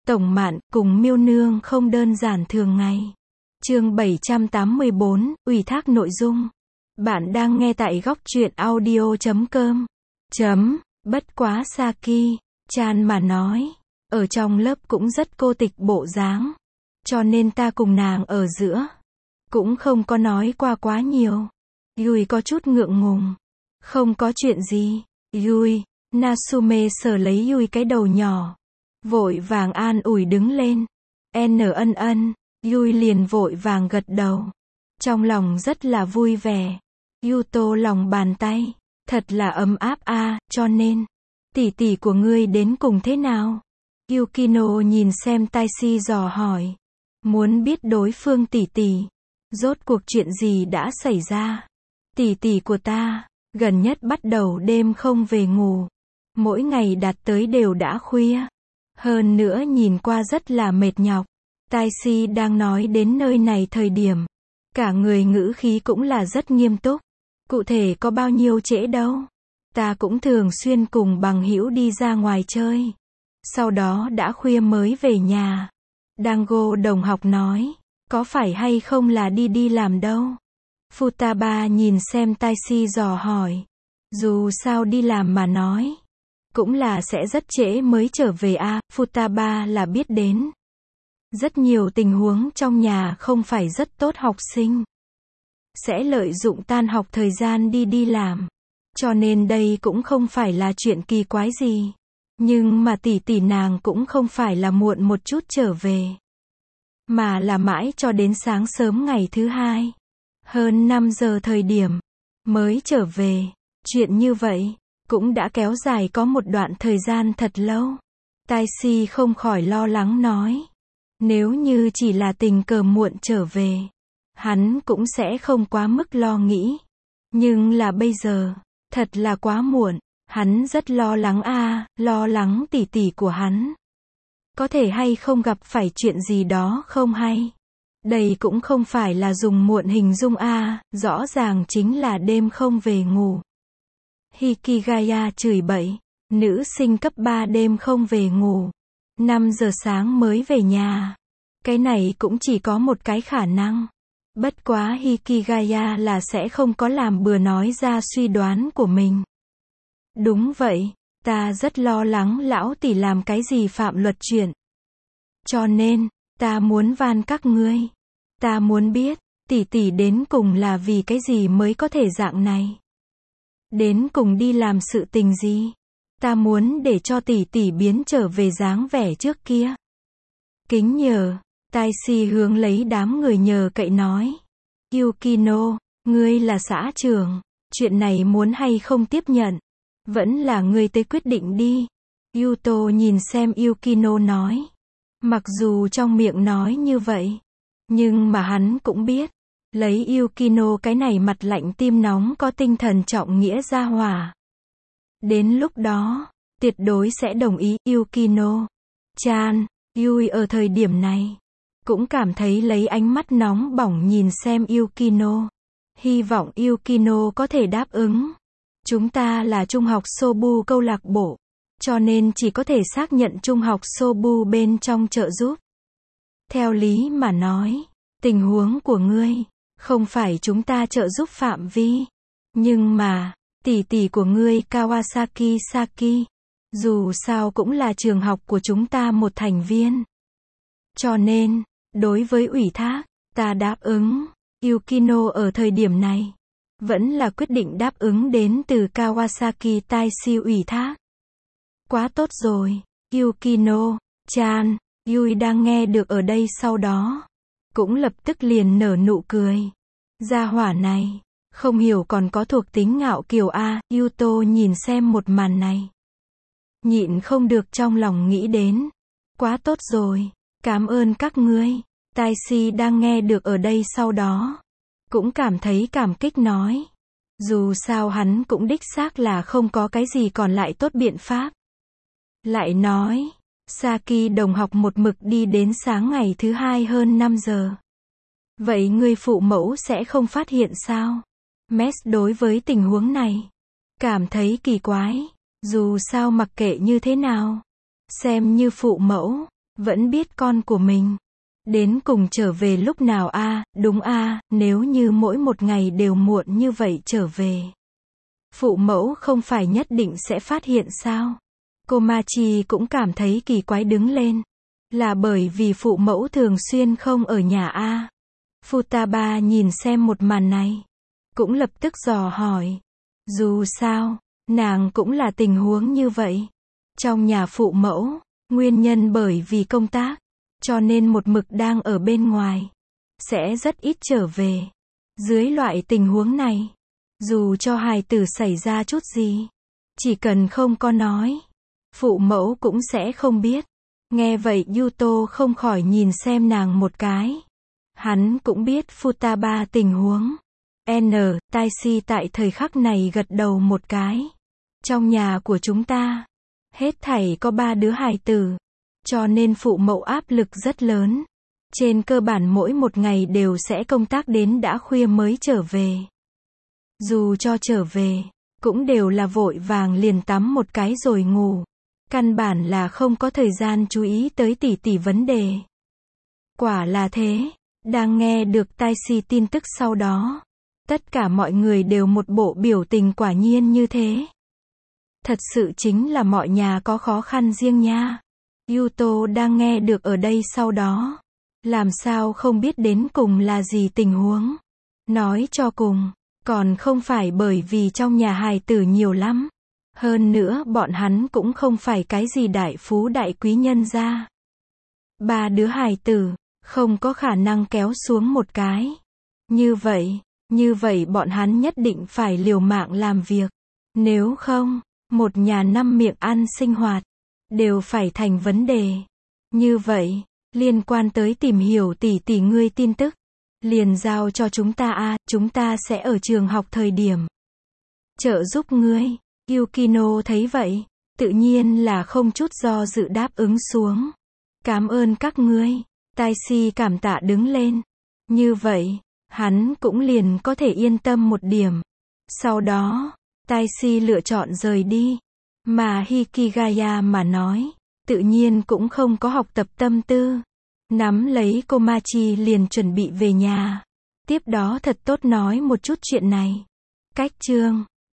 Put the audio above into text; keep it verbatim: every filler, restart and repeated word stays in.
Tổng Mạn cùng Miêu Nương không đơn giản thường ngày. Chương bảy trăm tám mươi bốn, ủy thác nội dung. Bạn đang nghe tại góc truyện audio chấm com. Chấm, bất quá Saki, Chan mà nói, ở trong lớp cũng rất cô tịch bộ dáng, cho nên ta cùng nàng ở giữa, cũng không có nói qua quá nhiều. Yui có chút ngượng ngùng. Không có chuyện gì. Yui, Natsume sờ lấy Yui cái đầu nhỏ, vội vàng an ủi đứng lên. N ân ân, Yui liền vội vàng gật đầu. Trong lòng rất là vui vẻ. Yuto lòng bàn tay, thật là ấm áp a, à, cho nên, tỷ tỷ của ngươi đến cùng thế nào? Yukino nhìn xem Taishi dò hỏi. Muốn biết đối phương tỷ tỷ, rốt cuộc chuyện gì đã xảy ra? Tỷ tỷ của ta, gần nhất bắt đầu đêm không về ngủ. Mỗi ngày đạt tới đều đã khuya. Hơn nữa nhìn qua rất là mệt nhọc. Taishi đang nói đến nơi này thời điểm, cả người ngữ khí cũng là rất nghiêm túc. Cụ thể có bao nhiêu trễ đâu. Ta cũng thường xuyên cùng bằng hữu đi ra ngoài chơi. Sau đó đã khuya mới về nhà. Dango đồng học nói, có phải hay không là đi đi làm đâu? Futaba nhìn xem Taishi dò hỏi. Dù sao đi làm mà nói, cũng là sẽ rất trễ mới trở về a, à, Futaba là biết đến. Rất nhiều tình huống trong nhà không phải rất tốt học sinh sẽ lợi dụng tan học thời gian đi đi làm. Cho nên đây cũng không phải là chuyện kỳ quái gì. Nhưng mà tỷ tỷ nàng cũng không phải là muộn một chút trở về, mà là mãi cho đến sáng sớm ngày thứ hai, hơn năm giờ thời điểm, mới trở về. Chuyện như vậy, cũng đã kéo dài có một đoạn thời gian thật lâu. Taishi không khỏi lo lắng nói. Nếu như chỉ là tình cờ muộn trở về, hắn cũng sẽ không quá mức lo nghĩ. Nhưng là bây giờ, thật là quá muộn. Hắn rất lo lắng a, à, lo lắng tỷ tỷ của hắn có thể hay không gặp phải chuyện gì đó không hay. Đây cũng không phải là dùng muộn hình dung a, à, rõ ràng chính là đêm không về ngủ. Hikigaya chửi bậy, nữ sinh cấp ba đêm không về ngủ, năm giờ sáng mới về nhà. Cái này cũng chỉ có một cái khả năng. Bất quá Hikigaya là sẽ không có làm bừa nói ra suy đoán của mình. Đúng vậy, ta rất lo lắng lão tỷ làm cái gì phạm luật chuyện. Cho nên, ta muốn van các ngươi. Ta muốn biết, tỷ tỷ đến cùng là vì cái gì mới có thể dạng này. Đến cùng đi làm sự tình gì. Ta muốn để cho tỷ tỷ biến trở về dáng vẻ trước kia. Kính nhờ, Taishi hướng lấy đám người nhờ cậy nói. Yukino, ngươi là xã trưởng, chuyện này muốn hay không tiếp nhận? Vẫn là ngươi tới quyết định đi. Yuto nhìn xem Yukino nói. Mặc dù trong miệng nói như vậy, nhưng mà hắn cũng biết, lấy Yukino cái này mặt lạnh tim nóng có tinh thần trọng nghĩa ra hỏa. Đến lúc đó, tuyệt đối sẽ đồng ý. Yukino, Chan, Yui ở thời điểm này, cũng cảm thấy lấy ánh mắt nóng bỏng nhìn xem Yukino. Hy vọng Yukino có thể đáp ứng. Chúng ta là trung học Sobu câu lạc bộ, cho nên chỉ có thể xác nhận trung học Sobu bên trong trợ giúp. Theo lý mà nói, tình huống của ngươi, không phải chúng ta trợ giúp phạm vi. Nhưng mà, tỷ tỷ của ngươi Kawasaki Saki, dù sao cũng là trường học của chúng ta một thành viên. Cho nên, đối với ủy thác, ta đáp ứng. Yukino ở thời điểm này, vẫn là quyết định đáp ứng đến từ Kawasaki Taishi ủy thác. Quá tốt rồi, Yukino, Chan. Yui đang nghe được ở đây sau đó, cũng lập tức liền nở nụ cười. Gia hỏa này, không hiểu còn có thuộc tính ngạo kiều a, à. Yuto nhìn xem một màn này, nhịn không được trong lòng nghĩ đến. Quá tốt rồi, cảm ơn các ngươi. Taishi đang nghe được ở đây sau đó, cũng cảm thấy cảm kích nói. Dù sao hắn cũng đích xác là không có cái gì còn lại tốt biện pháp. Lại nói, Saki đồng học một mực đi đến sáng ngày thứ hai hơn năm giờ. Vậy người phụ mẫu sẽ không phát hiện sao? Mes đối với tình huống này, cảm thấy kỳ quái. Dù sao mặc kệ như thế nào, xem như phụ mẫu, Vẫn biết con của mình đến cùng trở về lúc nào a, à, đúng a, à, nếu như mỗi một ngày đều muộn như vậy trở về. Phụ mẫu không phải nhất định sẽ phát hiện sao? Komachi cũng cảm thấy kỳ quái đứng lên. Là bởi vì phụ mẫu thường xuyên không ở nhà a. À. Futaba nhìn xem một màn này. Cũng lập tức dò hỏi. Dù sao, nàng cũng là tình huống như vậy. Trong nhà phụ mẫu, nguyên nhân bởi vì công tác, cho nên một mực đang ở bên ngoài. Sẽ rất ít trở về. Dưới loại tình huống này, dù cho hài tử xảy ra chút gì, chỉ cần không có nói, phụ mẫu cũng sẽ không biết. Nghe vậy Yuto không khỏi nhìn xem nàng một cái. Hắn cũng biết Futaba tình huống. N, Taishi tại thời khắc này gật đầu một cái. Trong nhà của chúng ta, hết thảy có ba đứa hài tử, cho nên phụ mẫu áp lực rất lớn. Trên cơ bản mỗi một ngày đều sẽ công tác đến đã khuya mới trở về. Dù cho trở về, cũng đều là vội vàng liền tắm một cái rồi ngủ. Căn bản là không có thời gian chú ý tới tỷ tỷ vấn đề. Quả là thế, đang nghe được Taishi tin tức sau đó. Tất cả mọi người đều một bộ biểu tình quả nhiên như thế. Thật sự chính là mọi nhà có khó khăn riêng nha. Yuto đang nghe được ở đây sau đó. Làm sao không biết đến cùng là gì tình huống. Nói cho cùng, còn không phải bởi vì trong nhà hài tử nhiều lắm. Hơn nữa bọn hắn cũng không phải cái gì đại phú đại quý nhân gia. Ba đứa hài tử, không có khả năng kéo xuống một cái. Như vậy, như vậy bọn hắn nhất định phải liều mạng làm việc. Nếu không, một nhà năm miệng ăn sinh hoạt, đều phải thành vấn đề. Như vậy, liên quan tới tìm hiểu tỷ tỷ ngươi tin tức, liền giao cho chúng ta a, à, chúng ta sẽ ở trường học thời điểm trợ giúp ngươi. Yukino thấy vậy, tự nhiên là không chút do dự đáp ứng xuống. Cảm ơn các ngươi. Taishi cảm tạ đứng lên. Như vậy, hắn cũng liền có thể yên tâm một điểm. Sau đó, Taishi lựa chọn rời đi. Mà Hikigaya mà nói, tự nhiên cũng không có học tập tâm tư. Nắm lấy Komachi liền chuẩn bị về nhà. Tiếp đó thật tốt nói một chút chuyện này. Cách chương